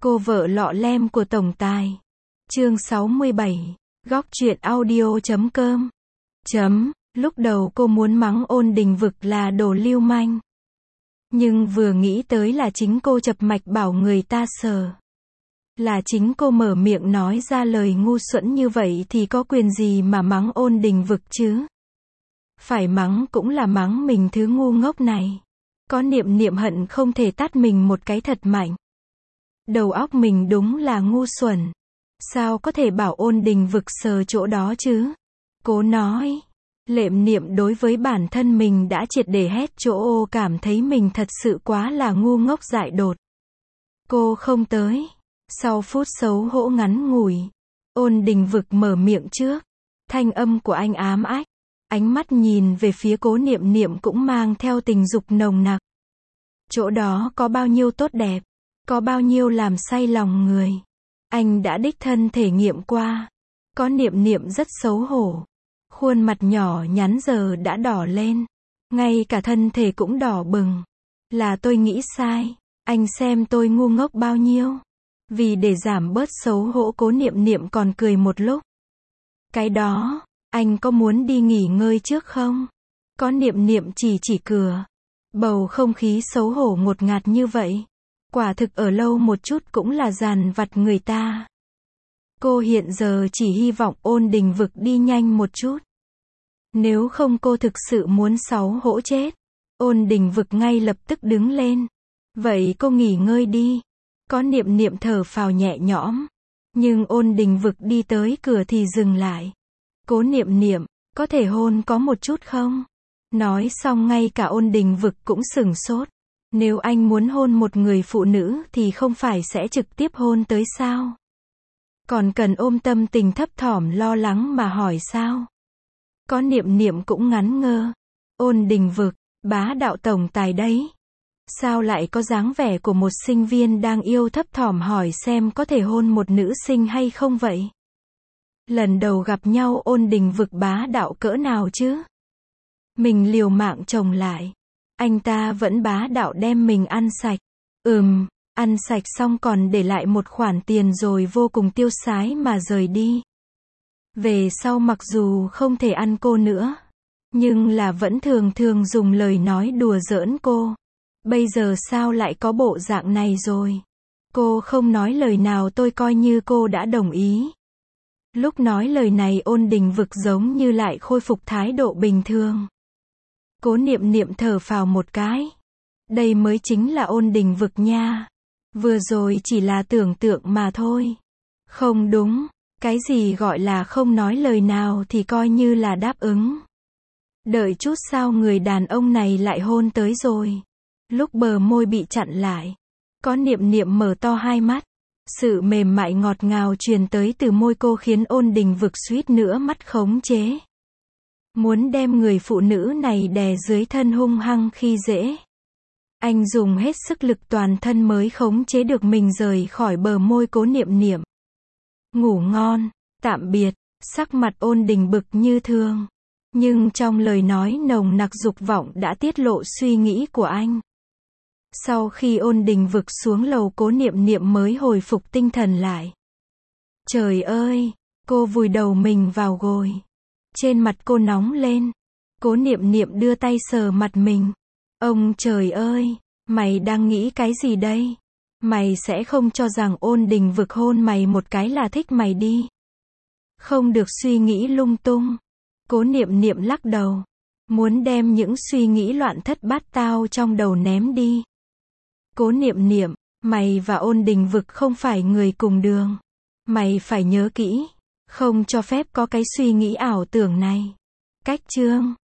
Cô vợ lọ lem của tổng tài. Chương 67. Góc truyện audio.com. Lúc đầu cô muốn mắng Ôn Đình Vực là đồ lưu manh. Nhưng vừa nghĩ tới là chính cô chập mạch bảo người ta sờ. Là chính cô mở miệng nói ra lời ngu xuẩn như vậy thì có quyền gì mà mắng Ôn Đình Vực chứ? Phải mắng cũng là mắng mình thứ ngu ngốc này. Có niệm hận không thể tát mình một cái thật mạnh. Đầu óc mình đúng là ngu xuẩn. Sao có thể bảo Ôn Đình Vực sờ chỗ đó chứ? Cố nói. Niệm đối với bản thân mình đã triệt để hết chỗ, cảm thấy mình thật sự quá là ngu ngốc dại dột. Cô không tới. Sau phút xấu hổ ngắn ngủi, Ôn Đình Vực mở miệng trước. Thanh âm của anh ám ách. Ánh mắt nhìn về phía Cố Niệm cũng mang theo tình dục nồng nặc. Chỗ đó có bao nhiêu tốt đẹp, có bao nhiêu làm say lòng người. Anh đã đích thân thể nghiệm qua. Có Niệm rất xấu hổ. Khuôn mặt nhỏ nhắn giờ đã đỏ lên. Ngay cả thân thể cũng đỏ bừng. Là tôi nghĩ sai. Anh xem tôi ngu ngốc bao nhiêu. Vì để giảm bớt xấu hổ, Cố Niệm còn cười một lúc. Cái đó, anh có muốn đi nghỉ ngơi trước không? Có Niệm chỉ cửa. Bầu không khí xấu hổ ngột ngạt như vậy. Quả thực ở lâu một chút cũng là dằn vặt người ta. Cô hiện giờ chỉ hy vọng Ôn Đình Vực đi nhanh một chút. Nếu không cô thực sự muốn xấu hổ chết. Ôn Đình Vực ngay lập tức đứng lên. Vậy cô nghỉ ngơi đi. Có Niệm thở phào nhẹ nhõm. Nhưng Ôn Đình Vực đi tới cửa thì dừng lại. Cố Niệm, có thể hôn có một chút không? Nói xong ngay cả Ôn Đình Vực cũng sửng sốt. Nếu anh muốn hôn một người phụ nữ thì không phải sẽ trực tiếp hôn tới sao? Còn cần ôm tâm tình thấp thỏm lo lắng mà hỏi sao? Có Niệm cũng ngắn ngơ. Ôn Đình Vực, bá đạo tổng tài đấy. Sao lại có dáng vẻ của một sinh viên đang yêu thấp thỏm hỏi xem có thể hôn một nữ sinh hay không vậy? Lần đầu gặp nhau Ôn Đình Vực bá đạo cỡ nào chứ? Mình liều mạng chồng lại. Anh ta vẫn bá đạo đem mình ăn sạch. Ăn sạch xong còn để lại một khoản tiền rồi vô cùng tiêu sái mà rời đi. Về sau mặc dù không thể ăn cô nữa, nhưng là vẫn thường dùng lời nói đùa giỡn cô. Bây giờ sao lại có bộ dạng này rồi? Cô không nói lời nào tôi coi như cô đã đồng ý. Lúc nói lời này Ôn Đình Vực giống như lại khôi phục thái độ bình thường. Cố Niệm thở phào một cái. Đây mới chính là Ôn Đình Vực nha. Vừa rồi chỉ là tưởng tượng mà thôi. Không đúng. Cái gì gọi là không nói lời nào thì coi như là đáp ứng. Đợi chút sao người đàn ông này lại hôn tới rồi. Lúc bờ môi bị chặn lại, có Niệm mở to hai mắt. Sự mềm mại ngọt ngào truyền tới từ môi cô khiến Ôn Đình Vực suýt nữa mất khống chế. Muốn đem người phụ nữ này đè dưới thân hung hăng khi dễ. Anh dùng hết sức lực toàn thân mới khống chế được mình rời khỏi bờ môi Cố Niệm. Ngủ ngon, tạm biệt. Sắc mặt Ôn Đình Vực như thường. Nhưng trong lời nói nồng nặc dục vọng đã tiết lộ suy nghĩ của anh. Sau khi Ôn Đình Vực xuống lầu Cố Niệm mới hồi phục tinh thần lại. Trời ơi, cô vùi đầu mình vào gối. Trên mặt cô nóng lên. Cố Niệm đưa tay sờ mặt mình. Ông trời ơi, mày đang nghĩ cái gì đây? Mày sẽ không cho rằng Ôn Đình Vực hôn mày một cái là thích mày đi. Không được suy nghĩ lung tung. Cố Niệm lắc đầu. Muốn đem những suy nghĩ loạn thất bát tao trong đầu ném đi. Cố Niệm, mày và Ôn Đình Vực không phải người cùng đường. Mày phải nhớ kỹ. Không cho phép có cái suy nghĩ ảo tưởng này. Cách chương.